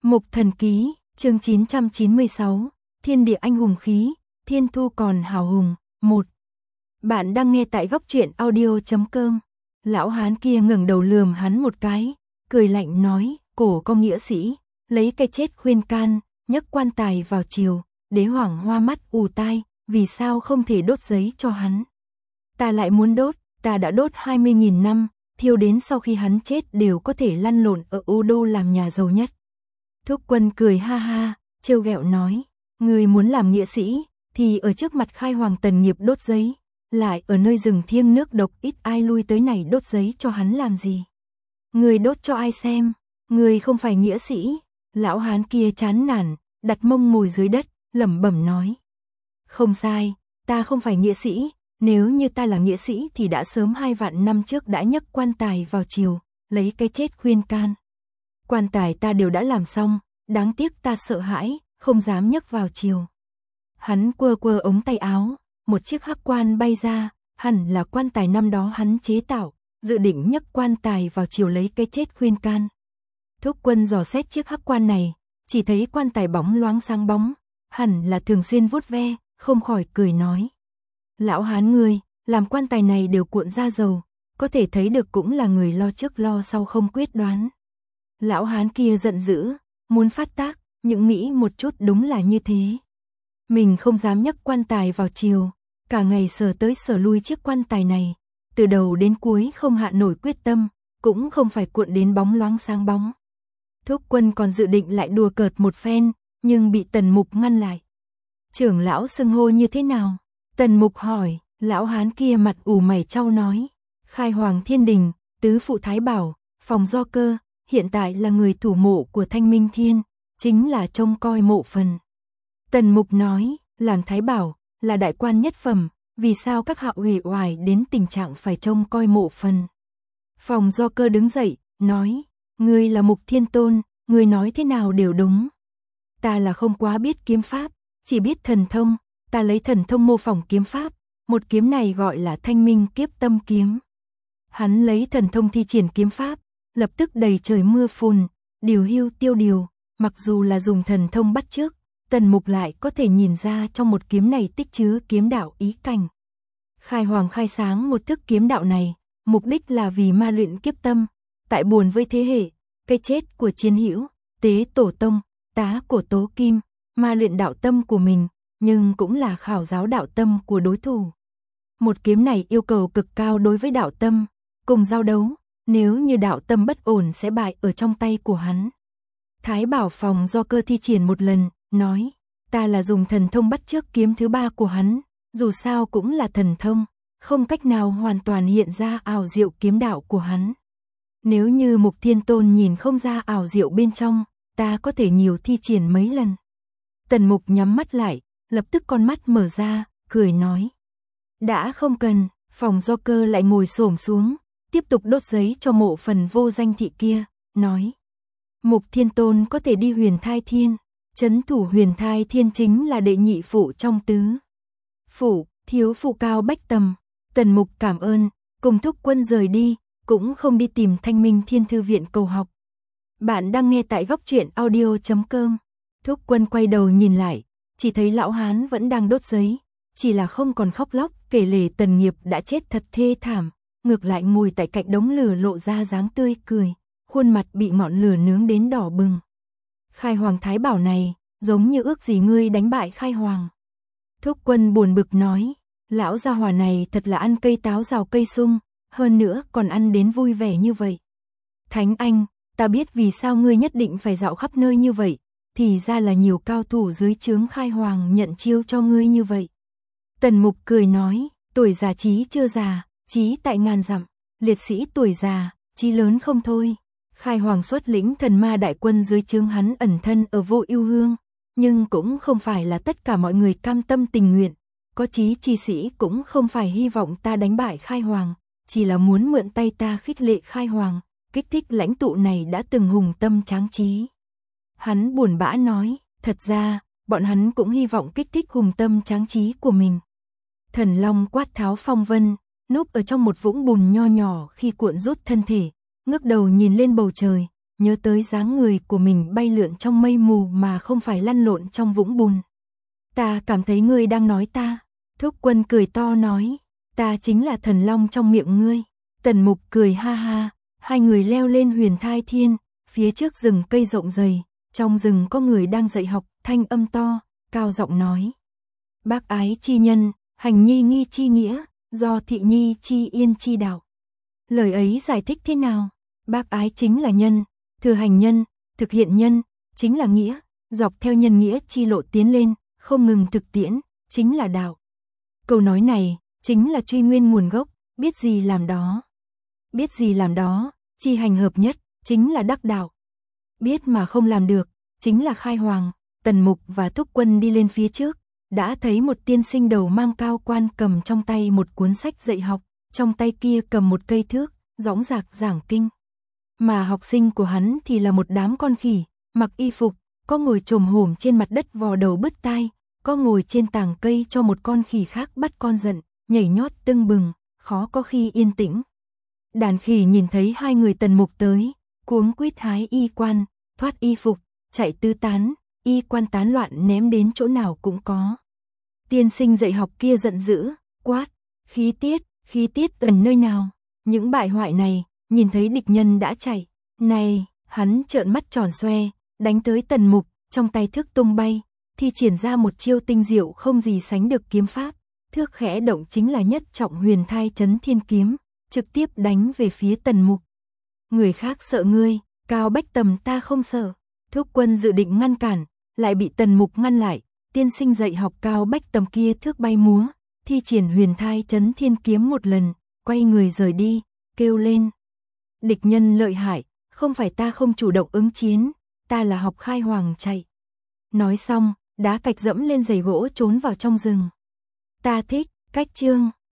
Mục Thần Ký, chương 996, Thiên địa anh hùng khí, thiên thu còn hào hùng, 1. Bạn đang nghe tại góc truyện audio.com. Lão hán kia ngẩng đầu lườm hắn một cái, cười lạnh nói, cổ công nghĩa sĩ, lấy cái chết khuyên can, nhấc quan tài vào chiều, đế hoàng hoa mắt ù tai, vì sao không thể đốt giấy cho hắn? Ta lại muốn đốt, ta đã đốt 20.000 năm, thiêu đến sau khi hắn chết đều có thể lăn lộn ở U Đô làm nhà giàu nhất. Thúc Quân cười ha ha, trêu ghẹo nói, người muốn làm nghĩa sĩ, thì ở trước mặt khai hoàng Tần Nghiệp đốt giấy, lại ở nơi rừng thiêng nước độc ít ai lui tới này đốt giấy cho hắn làm gì? Người đốt cho ai xem? Người không phải nghĩa sĩ. Lão hán kia chán nản, đặt mông ngồi dưới đất, lẩm bẩm nói. Không sai, ta không phải nghĩa sĩ, nếu như ta là nghĩa sĩ thì đã sớm 2 vạn năm trước đã nhấc quan tài vào chiều, lấy cái chết khuyên can. Quan tài ta đều đã làm xong, đáng tiếc ta sợ hãi, không dám nhấc vào chiều. Hắn quơ quơ ống tay áo, một chiếc hắc quan bay ra, hẳn là quan tài năm đó hắn chế tạo, dự định nhấc quan tài vào chiều lấy cái chết khuyên can. Thúc Quân dò xét chiếc hắc quan này, chỉ thấy quan tài bóng loáng sáng bóng, hẳn là thường xuyên vuốt ve, không khỏi cười nói. Lão hán ngươi, làm quan tài này đều cuộn ra dầu, có thể thấy được cũng là người lo trước lo sau không quyết đoán. Lão hán kia giận dữ, muốn phát tác, nhưng nghĩ một chút đúng là như thế. Mình không dám nhấc quan tài vào chiều, cả ngày sờ tới sờ lui chiếc quan tài này, từ đầu đến cuối không hạ nổi quyết tâm, cũng không phải cuộn đến bóng loáng sáng bóng. Thúc Quân còn dự định lại đùa cợt một phen, nhưng bị Tần Mục ngăn lại. Trưởng lão xưng hô như thế nào? Tần Mục hỏi, lão hán kia mặt ủ mày chau nói. Khai Hoàng Thiên Đình, tứ phụ Thái Bảo, Phòng Do Cơ, hiện tại là người thủ mộ của Thanh Minh Thiên, chính là trông coi mộ phần. Tần Mục nói, làm Thái Bảo, là đại quan nhất phẩm, vì sao các hạ uể oải đến tình trạng phải trông coi mộ phần? Phòng Do Cơ đứng dậy, nói, ngươi là Mục Thiên Tôn, ngươi nói thế nào đều đúng. Ta là không quá biết kiếm pháp, chỉ biết thần thông, ta lấy thần thông mô phỏng kiếm pháp, một kiếm này gọi là Thanh Minh Kiếp Tâm Kiếm. Hắn lấy thần thông thi triển kiếm pháp, lập tức đầy trời mưa phùn, điều hưu tiêu điều, mặc dù là dùng thần thông bắt chước, Tần Mục lại có thể nhìn ra trong một kiếm này tích chứa kiếm đạo ý cảnh. Khai Hoàng khai sáng một thức kiếm đạo này, mục đích là vì ma luyện kiếp tâm, tại buồn với thế hệ, cái chết của chiến hữu, tế tổ tông, tá cổ tố kim, ma luyện đạo tâm của mình, nhưng cũng là khảo giáo đạo tâm của đối thủ. Một kiếm này yêu cầu cực cao đối với đạo tâm, cùng giao đấu, nếu như đạo tâm bất ổn sẽ bại ở trong tay của hắn. Thái Bảo Phòng Do Cơ thi triển một lần, nói, ta là dùng thần thông bắt chước kiếm thứ 3 của hắn, dù sao cũng là thần thông, không cách nào hoàn toàn hiện ra ảo diệu kiếm đạo của hắn. Nếu như Mục Thiên Tôn nhìn không ra ảo diệu bên trong, ta có thể nhiều thi triển mấy lần. Tần Mục nhắm mắt lại, lập tức con mắt mở ra, cười nói. Đã không cần, Phòng Do Cơ lại ngồi xổm xuống, tiếp tục đốt giấy cho mộ phần vô danh thị kia, nói. Mục Thiên Tôn có thể đi Huyền Thai Thiên, trấn thủ Huyền Thai Thiên chính là đệ nhị phụ trong tứ phụ, thiếu phụ Cao Bách Tầm. Tần Mục cảm ơn, cùng Thúc Quân rời đi, cũng không đi tìm Thanh Minh Thiên Thư Viện cầu học. Bạn đang nghe tại góc truyện audio.com. Thúc Quân quay đầu nhìn lại, chỉ thấy lão hán vẫn đang đốt giấy, chỉ là không còn khóc lóc kể lể Tần Nghiệp đã chết thật thê thảm, ngược lại ngồi tại cạnh đống lửa lộ ra dáng tươi cười, khuôn mặt bị ngọn lửa nướng đến đỏ bừng. Khai Hoàng Thái Bảo này, giống như ước gì ngươi đánh bại Khai Hoàng. Thúc Quân buồn bực nói, lão gia hỏa này thật là ăn cây táo rào cây sung, hơn nữa còn ăn đến vui vẻ như vậy. Thánh Anh, ta biết vì sao ngươi nhất định phải dạo khắp nơi như vậy, thì ra là nhiều cao thủ dưới trướng Khai Hoàng nhận chiêu cho ngươi như vậy. Tần Mục cười nói, tuổi già trí chưa già, trí tại ngàn dặm, liệt sĩ tuổi già, trí lớn không thôi. Khai Hoàng xuất lĩnh thần ma đại quân dưới trướng hắn ẩn thân ở Vô Ưu Hương, nhưng cũng không phải là tất cả mọi người cam tâm tình nguyện, có chí chi sĩ cũng không phải hy vọng ta đánh bại Khai Hoàng, chỉ là muốn mượn tay ta khích lệ Khai Hoàng, kích thích lãnh tụ này đã từng hùng tâm tráng trí. Hắn buồn bã nói, thật ra, bọn hắn cũng hy vọng kích thích hùng tâm tráng trí của mình. Thần Long quát tháo phong vân, núp ở trong một vũng bùn nho nhỏ khi cuộn rút thân thể, ngước đầu nhìn lên bầu trời, nhớ tới dáng người của mình bay lượn trong mây mù mà không phải lăn lộn trong vũng bùn. Ta cảm thấy ngươi đang nói ta. Thúc Quân cười to nói, ta chính là thần long trong miệng ngươi. Tần Mục cười ha ha, hai người leo lên Huyền Thai Thiên, phía trước rừng cây rộng dày, trong rừng có người đang dạy học, thanh âm to, cao giọng nói. Bác ái chi nhân, hành nhi nghi chi nghĩa, do thị nhi chi yên chi đạo. Lời ấy giải thích thế nào? Bác ái chính là nhân, thừa hành nhân, thực hiện nhân, chính là nghĩa, dọc theo nhân nghĩa chi lộ tiến lên, không ngừng thực tiễn, chính là đạo. Câu nói này, chính là truy nguyên nguồn gốc, biết gì làm đó. Biết gì làm đó, chi hành hợp nhất, chính là đắc đạo. Biết mà không làm được, chính là khai hoàng. Tần Mục và Thúc Quân đi lên phía trước, đã thấy một tiên sinh đầu mang cao quan cầm trong tay một cuốn sách dạy học, trong tay kia cầm một cây thước, dõng dạc giảng kinh. Mà học sinh của hắn thì là một đám con khỉ, mặc y phục, có ngồi chồm hổm trên mặt đất vò đầu bứt tai, có ngồi trên tàng cây cho một con khỉ khác bắt con giận, nhảy nhót tưng bừng, khó có khi yên tĩnh. Đàn khỉ nhìn thấy hai người Tần Mục tới, cuống quýt hái y quan, thoát y phục, chạy tứ tán, y quan tán loạn ném đến chỗ nào cũng có. Tiên sinh dạy học kia giận dữ, quát, khí tiết gần nơi nào? Những bại hoại này, nhìn thấy địch nhân đã chạy, này, hắn trợn mắt tròn xoe, đánh tới Tần Mục, trong tay thước tung bay, thi triển ra một chiêu tinh diệu không gì sánh được kiếm pháp, thước khẽ động chính là nhất trọng Huyền Thai Chấn Thiên kiếm, trực tiếp đánh về phía Tần Mục. Người khác sợ ngươi, Cao Bách Tầm ta không sợ. Thúc Quân dự định ngăn cản, lại bị Tần Mục ngăn lại. Tiên sinh dạy học Cao Bách Tầm kia thước bay múa, thi triển Huyền Thai Chấn Thiên kiếm một lần, quay người rời đi, kêu lên. Địch nhân lợi hại, không phải ta không chủ động ứng chiến, ta là học khai hoàng chạy. Nói xong, đá cạch dẫm lên giày gỗ trốn vào trong rừng. Ta thích, cách chương.